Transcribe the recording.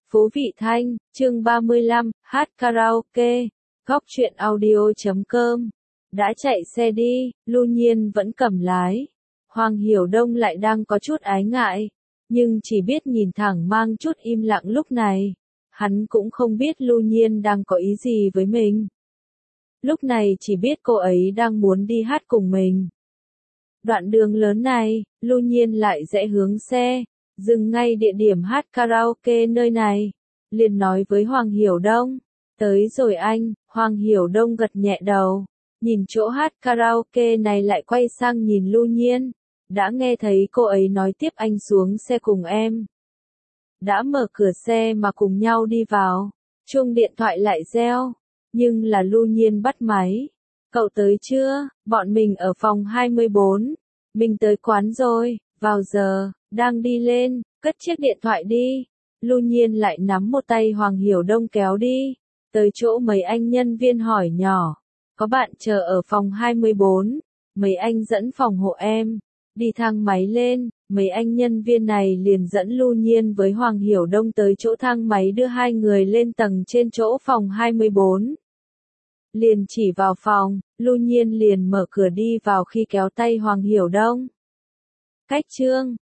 Phú Vị Thanh, chương 35, hát karaoke, góc truyện audio.com. Đã chạy xe đi, Lưu Nhiên vẫn cầm lái. Hoàng Hiểu Đông lại đang có chút ái ngại, nhưng chỉ biết nhìn thẳng mang chút im lặng lúc này. Hắn cũng không biết Lưu Nhiên đang có ý gì với mình. Lúc này chỉ biết cô ấy đang muốn đi hát cùng mình. Đoạn đường lớn này, Lưu Nhiên lại rẽ hướng xe, dừng ngay địa điểm hát karaoke nơi này. Liền nói với Hoàng Hiểu Đông, tới rồi anh. Hoàng Hiểu Đông gật nhẹ đầu, nhìn chỗ hát karaoke này lại quay sang nhìn Lưu Nhiên. Đã nghe thấy cô ấy nói tiếp anh xuống xe cùng em. Đã mở cửa xe mà cùng nhau đi vào, chuông điện thoại lại reo, nhưng là Lưu Nhiên bắt máy. Cậu tới chưa? Bọn mình ở phòng 24. Mình tới quán rồi, vào giờ, đang đi lên, cất chiếc điện thoại đi. Lưu Nhiên lại nắm một tay Hoàng Hiểu Đông kéo đi, tới chỗ mấy anh nhân viên hỏi nhỏ. Có bạn chờ ở phòng 24, mấy anh dẫn phòng hộ em. Đi thang máy lên, mấy anh nhân viên này liền dẫn Lưu Nhiên với Hoàng Hiểu Đông tới chỗ thang máy đưa hai người lên tầng trên chỗ phòng 24. Liền chỉ vào phòng, Lưu Nhiên liền mở cửa đi vào khi kéo tay Hoàng Hiểu Đông. Cách chương